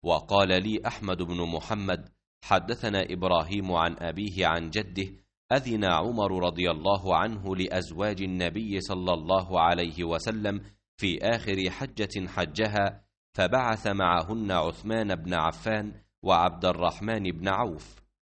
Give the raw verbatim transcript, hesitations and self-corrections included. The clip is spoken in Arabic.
وقال لي أحمد بن محمد حدثنا إبراهيم عن أبيه عن جده أذن عمر رضي الله عنه لأزواج النبي صلى الله عليه وسلم في آخر حجة حجها، فبعث معهن عثمان بن عفان وعبد الرحمن بن عوف.